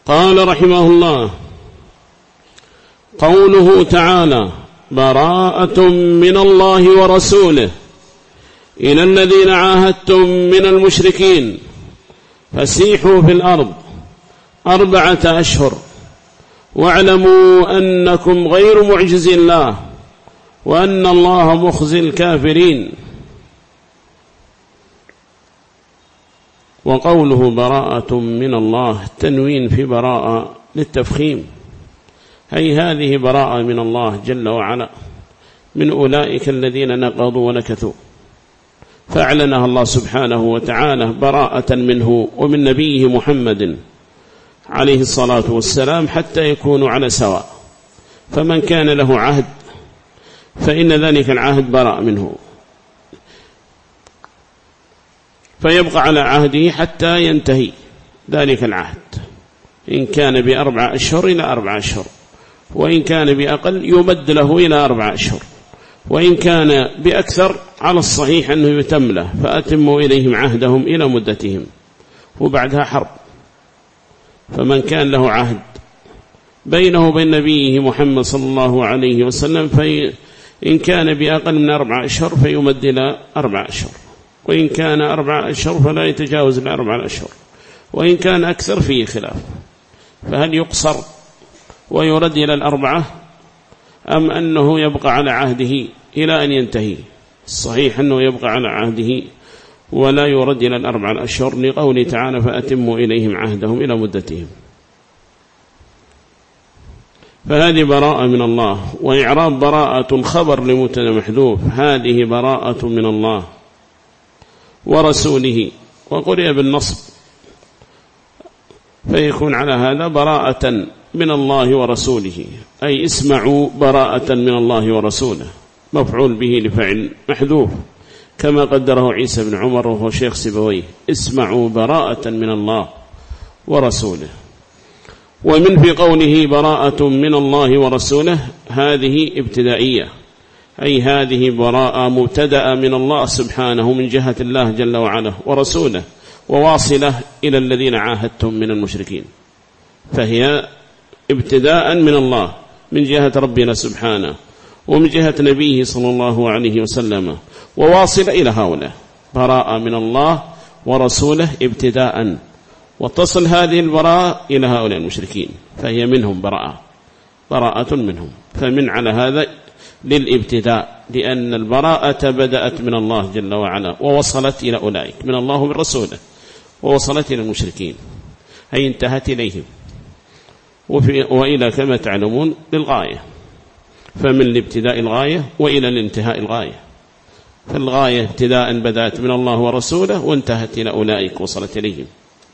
قال رحمه الله: قوله تعالى: براءة من الله ورسوله إلى الذين عاهدتم من المشركين فسيحوا في الأرض 4 أشهر واعلموا أنكم غير معجزي الله وأن الله مخزي الكافرين. وقوله براءة من الله تنوين في براءة للتفخيم، أي هذه براءة من الله جل وعلا من أولئك الذين نقضوا ونكثوا، فأعلنها الله سبحانه وتعالى براءة منه ومن نبيه محمد عليه الصلاة والسلام حتى يكونوا على سواء. فمن كان له عهد فإن ذلك العهد براء منه، فيبقى على عهده حتى ينتهي ذلك العهد، إن كان ب4 أشهر إلى 4 أشهر، وإن كان بأقل يمد له إلى 4 أشهر، وإن كان بأكثر على الصحيح أنه يتم له، فأتموا إليهم عهدهم إلى مدتهم، وبعدها حرب. فمن كان له عهد بينه وبين نبيه محمد صلى الله عليه وسلم فإن كان بأقل من 4 أشهر فيمد إلى 4 أشهر، وإن كان 4 أشهر فلا يتجاوز ال4 أشهر، وإن كان أكثر فيه خلاف. فهل يقصر ويرد إلى 4 أم أنه يبقى على عهده إلى أن ينتهي؟ الصحيح أنه يبقى على عهده ولا يرد إلى 4 أشهر، لقوله تعالى: فأتموا إليهم عهدهم إلى مدتهم. فهذه براءة من الله. وإعراب براءة خبر لمبتدأ محذوف، هذه براءة من الله ورسوله، وقرئ بالنصب فيكون على هذا براءة من الله ورسوله، أي اسمعوا براءة من الله ورسوله، مفعول به لفعل محذوف كما قدره عيسى بن عمر وهو شيخ سيبويه: اسمعوا براءة من الله ورسوله. ومن في قوله براءة من الله ورسوله هذه ابتدائية، أي هذه براءة مبتدأ من الله سبحانه من جهة الله جل وعلا ورسوله، وواصلة إلى الذين عاهدتم من المشركين، فهي ابتداء من الله من جهة ربنا سبحانه ومن جهة نبيه صلى الله عليه وسلم، وواصلة إلى هؤلاء. براءة من الله ورسوله ابتداء، وتصل هذه البراءة إلى هؤلاء المشركين، فهي منهم براءة منهم. فمن على هذا للابتداء، لأن البراءة بدأت من الله جل وعلا ووصلت إلى أولئك من الله ومن رسوله، ووصلت إلى المشركين أي انتهت إليهم، وإلى كما تعلمون للغاية، فمن الابتداء الغاية وإلى الانتهاء الغاية. فالغاية ابتداء بدأت من الله ورسوله وانتهت إلى أولئك وصلت إليهم.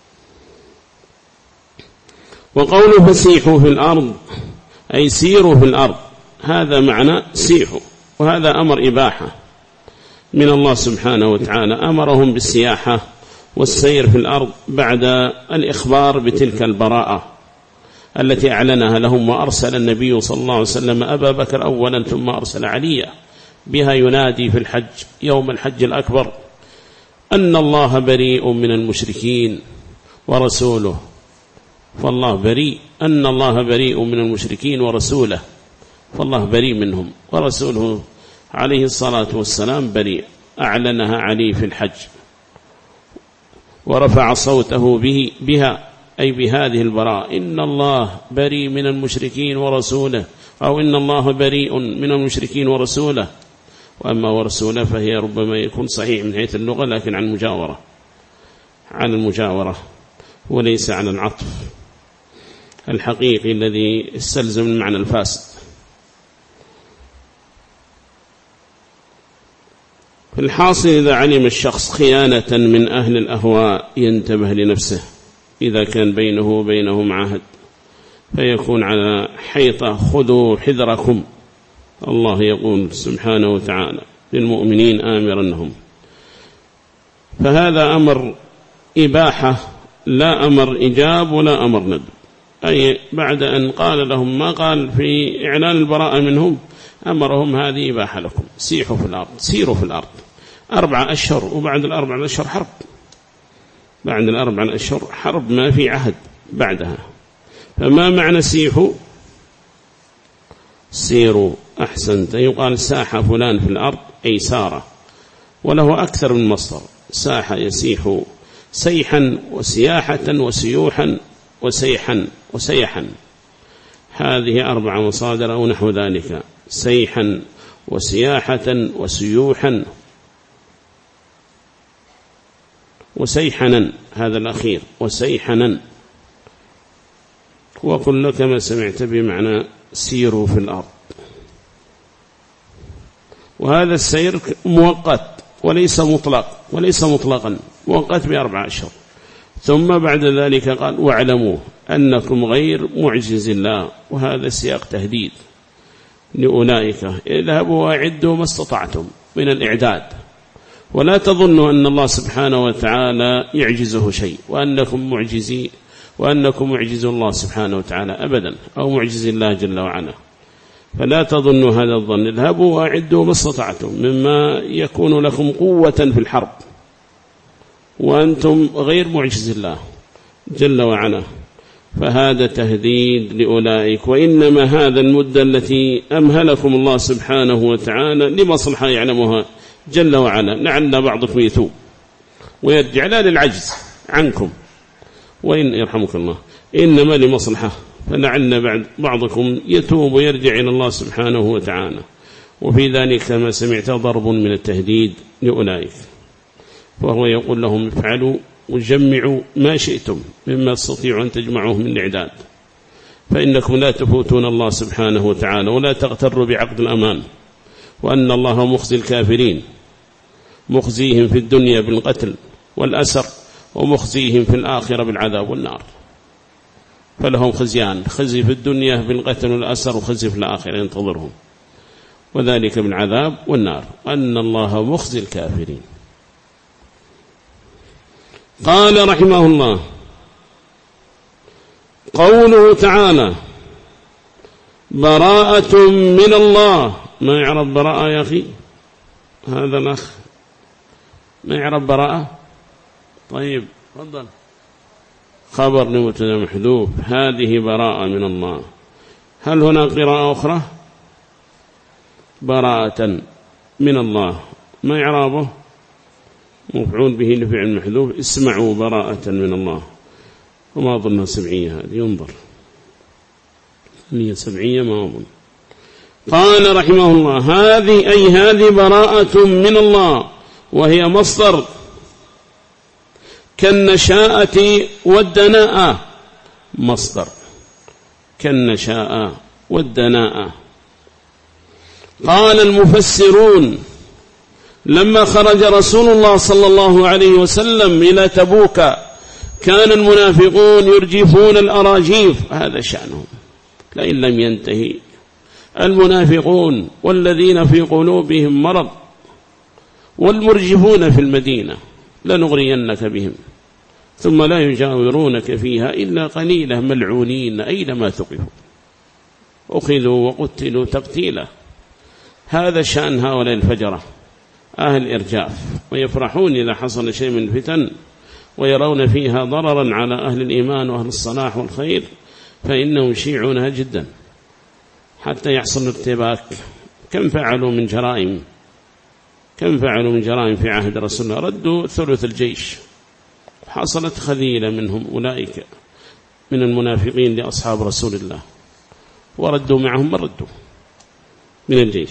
وقوله فسيحوا في الأرض أي سيروا في الأرض، هذا معنى سيحوا، وهذا أمر إباحة من الله سبحانه وتعالى، أمرهم بالسياحة والسير في الأرض بعد الإخبار بتلك البراءة التي أعلنها لهم. وأرسل النبي صلى الله عليه وسلم أبا بكر أولا ثم أرسل عليا بها ينادي في الحج يوم الحج الأكبر أن الله بريء من المشركين ورسوله، فالله بريء، أن الله بريء من المشركين ورسوله، فالله بريء منهم، ورسوله عليه الصلاة والسلام بريء، أعلنها علي في الحج ورفع صوته بها أي بهذه البراءة: إن الله بريء من المشركين ورسوله، أو إن الله بريء من المشركين ورسوله. وأما ورسوله فهي ربما يكون صحيح من حيث اللغة، لكن عن المجاورة وليس عن العطف الحقيقي الذي استلزم المعنى الفاسد. في الحاصل إذا علم الشخص خيانة من أهل الأهواء ينتبه لنفسه، إذا كان بينه وبينهم عهد فيكون على حيطة: خذوا حذركم. الله يقول سبحانه وتعالى للمؤمنين آمرنهم، فهذا أمر إباحة لا أمر إجاب ولا أمر ندب، أي بعد أن قال لهم ما قال في إعلان البراءة منهم أمرهم هذه إباحة لكم، سيحوا في الأرض، سيروا في الأرض 4 أشهر، وبعد 4 أشهر حرب، بعد 4 أشهر حرب ما في عهد بعدها، فما معنى سيحوا؟ سيروا. أحسنت. يقال ساح فلان في الأرض أي سار، وله أكثر من مصدر. ساح يسيح سيحا وسياحة وسيوحا وسيحا وسيحا، هذه 4 مصادر أو نحو ذلك. سيحا وسياحة وسيوحا وسيحنا، هذا الأخير، وسيحنا. وقل لك ما سمعت بمعنى سيروا في الأرض. وهذا السير مؤقت وليس مطلق، وليس مطلقا، مؤقت ب4 أشهر. ثم بعد ذلك قال واعلموا أنكم غير معجز الله، وهذا سياق تهديد لأولئك. اذهبوا وأعدوا ما استطعتم من الإعداد، ولا تظنوا أن الله سبحانه وتعالى يعجزه شيء وأنكم معجزوا الله سبحانه وتعالى أبدا، أو معجز الله جل وعلا. فلا تظنوا هذا الظن. اذهبوا وأعدوا ما استطعتم مما يكون لكم قوة في الحرب، وأنتم غير معجز الله جل وعلا. فهذا تهديد لأولئك. وإنما هذا المدة التي أمهلكم الله سبحانه وتعالى لمصلحة يعلمها جل وعلا، لعل بعضكم يتوب ويرجع، لا للعجز عنكم، وإن يرحمك الله، إنما لمصلحة، فلعل بعضكم يتوب ويرجع إلى الله سبحانه وتعالى. وفي ذلك ما سمعت ضرب من التهديد لأولئك. فهو يقول لهم افعلوا وجمعوا ما شئتم مما تستطيعوا أن تجمعوه من الإعداد، فإنكم لا تفوتون الله سبحانه وتعالى، ولا تغتروا بعقد الأمان، وأن الله مخزي الكافرين، مخزيهم في الدنيا بالقتل والأسر، ومخزيهم في الآخرة بالعذاب والنار. فلهم خزيان، خزي في الدنيا بالقتل والأسر، وخزي في الآخرة ينتظرهم، وذلك بالعذاب والنار، أن الله مخزي الكافرين. قال رحمه الله: قوله تعالى: براءة من الله. ما يعرف براءة يا أخي؟ هذا الأخ ما يعرف براءة؟ طيب تفضل. خبر لمبتدا محذوف، هذه براءة من الله. هل هنا قراءة أخرى؟ براءة من الله، ما يعرفه؟ مفعول به لفعل محذوف. اسمعوا براءة من الله. وما أظنها 700 هذه، ينظر هي 700 ما أظن. قال رحمه الله: هذه براءة من الله، وهي مصدر كالنشاءة والدناءة. مصدر كالنشاء والدناءة. قال المفسرون: لما خرج رسول الله صلى الله عليه وسلم إلى تبوك كان المنافقون يرجفون الأراجيف، هذا شأنهم، لئن لم ينتهي المنافقون والذين في قلوبهم مرض والمرجفون في المدينة لنغرينك بهم ثم لا يجاورونك فيها إلا قليلا ملعونين أينما ثقفوا أخذوا وقتلوا تقتيلا. هذا شأن هؤلاء الفجرة أهل الإرجاف، ويفرحون إذا حصل شيء من الفتن ويرون فيها ضررا على أهل الإيمان وأهل الصلاح والخير، فإنهم يشيعونها جدا حتى يحصل ارتباك. كم فعلوا من جرائم في عهد رسول الله، ردوا ثلث الجيش، حصلت خذيلة منهم أولئك من المنافقين لأصحاب رسول الله، وردوا معهم من ردوا من الجيش.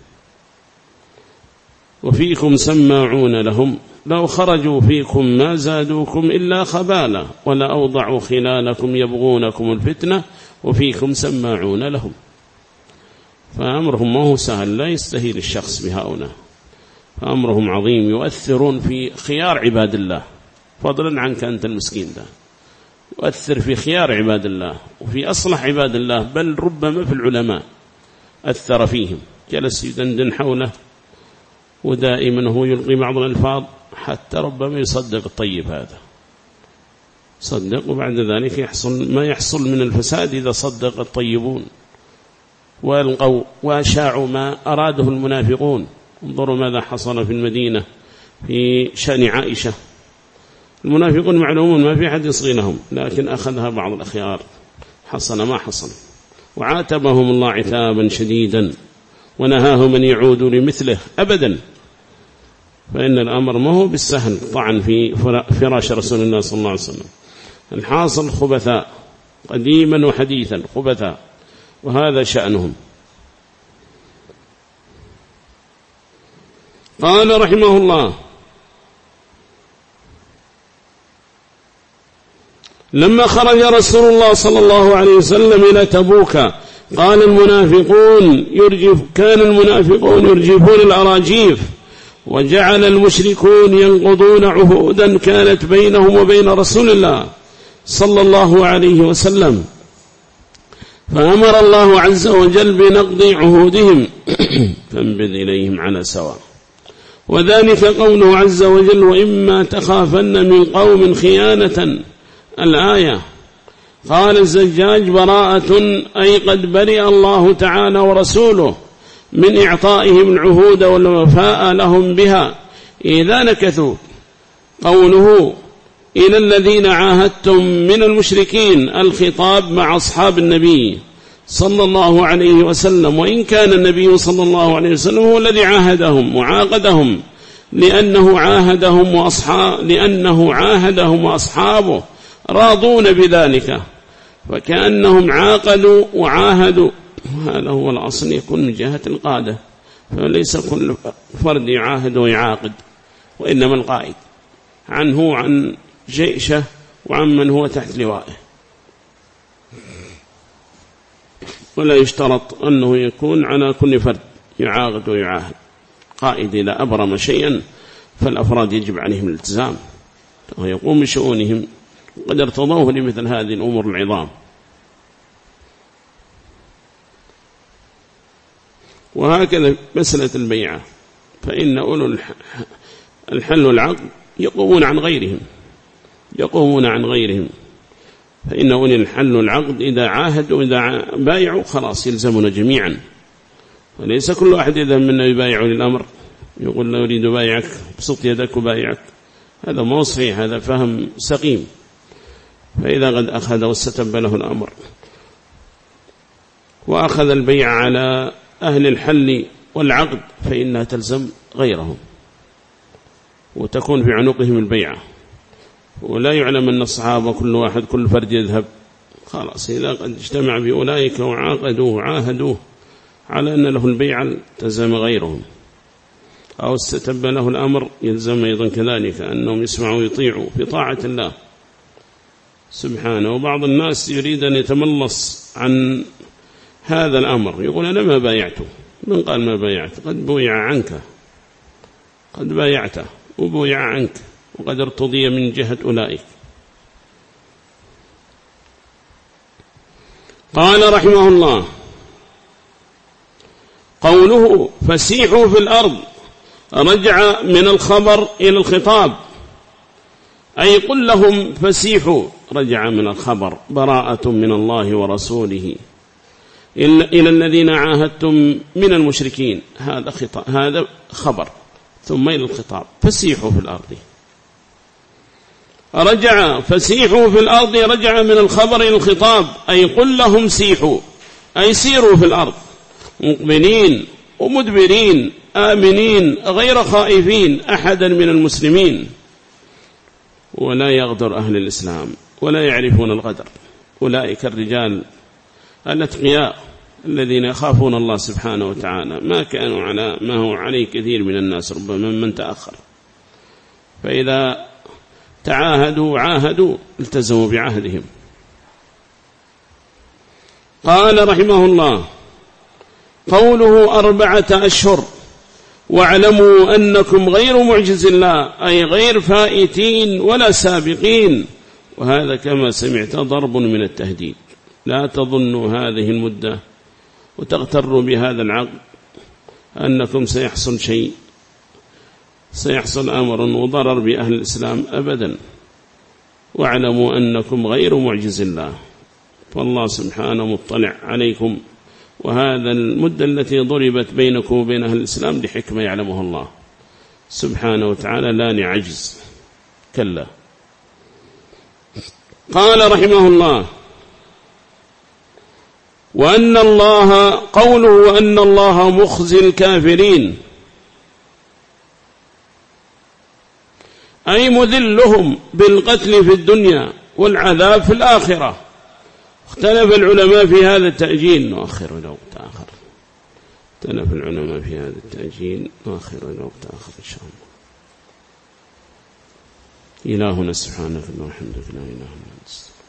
وفيكم سماعون لهم لو خرجوا فيكم ما زادوكم إلا خبالا ولا أوضعوا خلالكم يبغونكم الفتنة وفيكم سماعون لهم. فأمرهم ما هو سهل، لا يستهيل الشخص بهؤلاء، فأمرهم عظيم، يؤثرون في خيار عباد الله، فضلا عنك أنت المسكين ده، يؤثر في خيار عباد الله وفي أصلح عباد الله، بل ربما في العلماء أثر فيهم، جلس يدندن حوله ودائما هو يلقي بعض الألفاظ حتى ربما يصدق الطيب هذا، صدق، وبعد ذلك يحصل ما يحصل من الفساد إذا صدق الطيبون والقوا وأشاعوا ما أراده المنافقون. انظروا ماذا حصل في المدينة في شأن عائشة. المنافقون معلومون ما في أحد يصغي لهم، لكن أخذها بعض الأخيار حصل ما حصل، وعاتبهم الله عتابا شديدا ونهاهم أن يعودوا لمثله أبدا. فإن الأمر ما هو بالسهل طعن في فراش رسول الله صلى الله عليه وسلم. الحاصل خبثاء قديما وحديثا خبثاء، وهذا شأنهم. قال رحمه الله: لما خرج رسول الله صلى الله عليه وسلم إلى تبوك كان المنافقون يرجفون الأراجيف، وجعل المشركون ينقضون عهودا كانت بينهم وبين رسول الله صلى الله عليه وسلم، فأمر الله عز وجل بنقض عهودهم فانبذ إليهم على سواء. وذلك قوله عز وجل: وإما تخافن من قوم خيانة. الآية. قال الزجاج: براءة أي قد برئ الله تعالى ورسوله من إعطائهم العهود والوفاء لهم بها إذا نكثوا. قوله: إلى الذين عاهدتم من المشركين، الخطاب مع أصحاب النبي صلى الله عليه وسلم، وإن كان النبي صلى الله عليه وسلم هو الذي عاهدهم وعاقدهم، لأنه عاهدهم وأصحابه راضون بذلك، فكأنهم عاقدوا وعاهدوا. هذا هو الأصل، يكون من جهة القادة، فليس كل فرد يعاهد ويعاقد، وإنما القائد عنه عن جيشه وعن من هو تحت لوائه. ولا يشترط أنه يكون على كل فرد يعاقد ويعاهد. قائد إذا أبرم شيئا فالأفراد يجب عليهم الالتزام ويقوم بشؤونهم، قد ارتضوه لمثل هذه الأمور العظام. وهكذا مسألة البيعة، فإن أولو الحل والعقد يقومون عن غيرهم، فإن أولي الحل والعقد إذا عاهدوا إذا بايعوا خلاص يلزمون جميعا، وليس كل واحد إذا منا يبايع للأمر يقول لا أريد بايعك بسط يدك وبايعك، هذا ما صحيح، هذا فهم سقيم. فإذا قد أخذ واستتب له الأمر وأخذ البيع على أهل الحل والعقد فإنها تلزم غيرهم وتكون في عنقهم البيعة، ولا يعلم أن الصحابة كل فرد يذهب، خلاص إذا قد اجتمع بأولئك وعاقدوه وعاهدوه على أن له البيعة تلزم غيرهم، أو استتب له الأمر يلزم أيضا كذلك أنهم يسمعوا ويطيعوا في طاعة الله سبحانه. وبعض الناس يريد أن يتملص عن هذا الأمر، يقول أنا ما بايعته. من قال ما بايعت؟ قد بويع عنك، قد بايعته وبويع عنك، وقد ارتضي من جهة أولئك. قال رحمه الله: قوله فسيحوا في الأرض رجع من الخبر إلى الخطاب، أي قل لهم فسيحوا، رجع من الخبر براءة من الله ورسوله إلى الذين عاهدتم من المشركين، هذا خبر، ثم إلى الخطاب فسيحوا في الأرض. رجع فسيحوا في الأرض رجع من الخبر إلى الخطاب، أي قل لهم سيحوا، أي سيروا في الأرض مقبلين ومدبرين آمنين غير خائفين أحدا من المسلمين، ولا يغدر أهل الإسلام ولا يعرفون الغدر. أولئك الرجال الأتقياء الذين يخافون الله سبحانه وتعالى، ما كانوا على ما هو عليه كثير من الناس، ربما من تأخر، فإذا تعاهدوا عاهدوا التزموا بعهدهم. قال رحمه الله: قوله 4 أشهر واعلموا أنكم غير معجز الله، أي غير فائتين ولا سابقين، وهذا كما سمعت ضرب من التهديد. لا تظنوا هذه المدة وتغتروا بهذا العقد أنكم سيحصل شيء، سيحصل أمر وضرر بأهل الإسلام أبدا. واعلموا أنكم غير معجز الله، فالله سبحانه مطلع عليكم، وهذا المدة التي ضربت بينكم وبين أهل الإسلام لحكمة يعلمها الله سبحانه وتعالى، لا لعجز، كلا. قال رحمه الله: وأن الله قوله وأن الله مخزي الكافرين أي مذلهم بالقتل في الدنيا والعذاب في الآخرة. اختلف العلماء في هذا التأجيل، نؤخر إلى وقت آخر. اختلف العلماء في هذا التأجيل، نؤخر إلى وقت آخر إن شاء الله. إلهنا سبحانه وتعالى وحمدك لا إله إلا أنت.